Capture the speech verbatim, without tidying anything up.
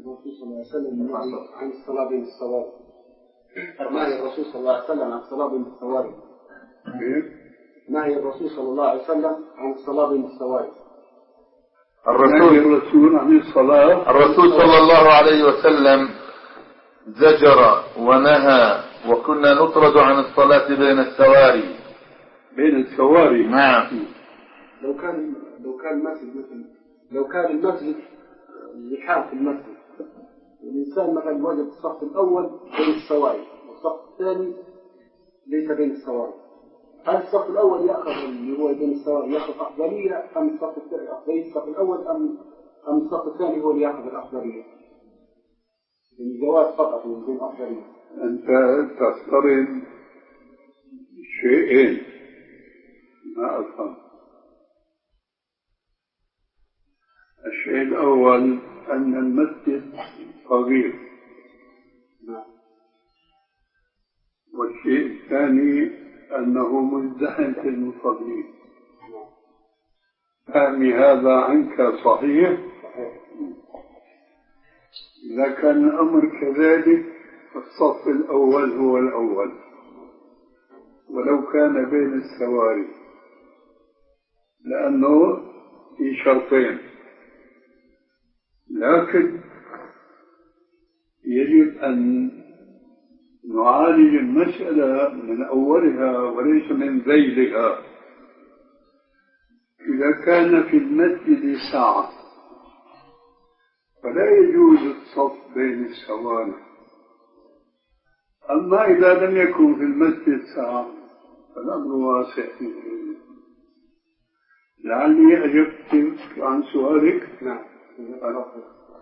الرسول صلى الله عليه وسلم عن الصلاة بين الصواري. نهي الرسول صلى الله عليه وسلم عن الصلاة بين الصواري. نهي الرسول صلى الله عليه وسلم عن الصلاة بين الصواري. الرسول الرسول عن الصلاة الرسول صلى الله عليه وسلم زجر ونهى وكنا نطرد عن الصلاة بين السواري. بين السواري. نعم. لو كان لو كان المسجد مثلا لو كان المسجد زحام في المسجد الإنسان مثلا وجد الصف الأول بين السواري والصف الثاني ليس بين السواري، هل الصف الأول يأخذ اللي هو بين السواري يأخذ أفضلية أم الصف الثاني أفضلية الصف الأول أم أم الصف الثاني هو اللي يأخذ الأفضلية؟ الجواز فقط من دون أفضلية. أنت تقترن شيئين ما أفهم. الشيء الأول أن المسجد صغير، والشيء الثاني أنه مزدحم في المصلين. فهمي هذا عنك صحيح؟ إذا كان الأمر كذلك فالصف الأول هو الأول ولو كان بين السواري، لأنه في شرطين، لكن يجب أن نعالج المسألة من أولها وليس من ذيلها. إذا كان في المسجد ساعة فلا يجوز الصف بين السواري، أما إذا لم يكن في المسجد ساعة فالأمر واسع. لعلي أجبت عن سؤالك. نعم.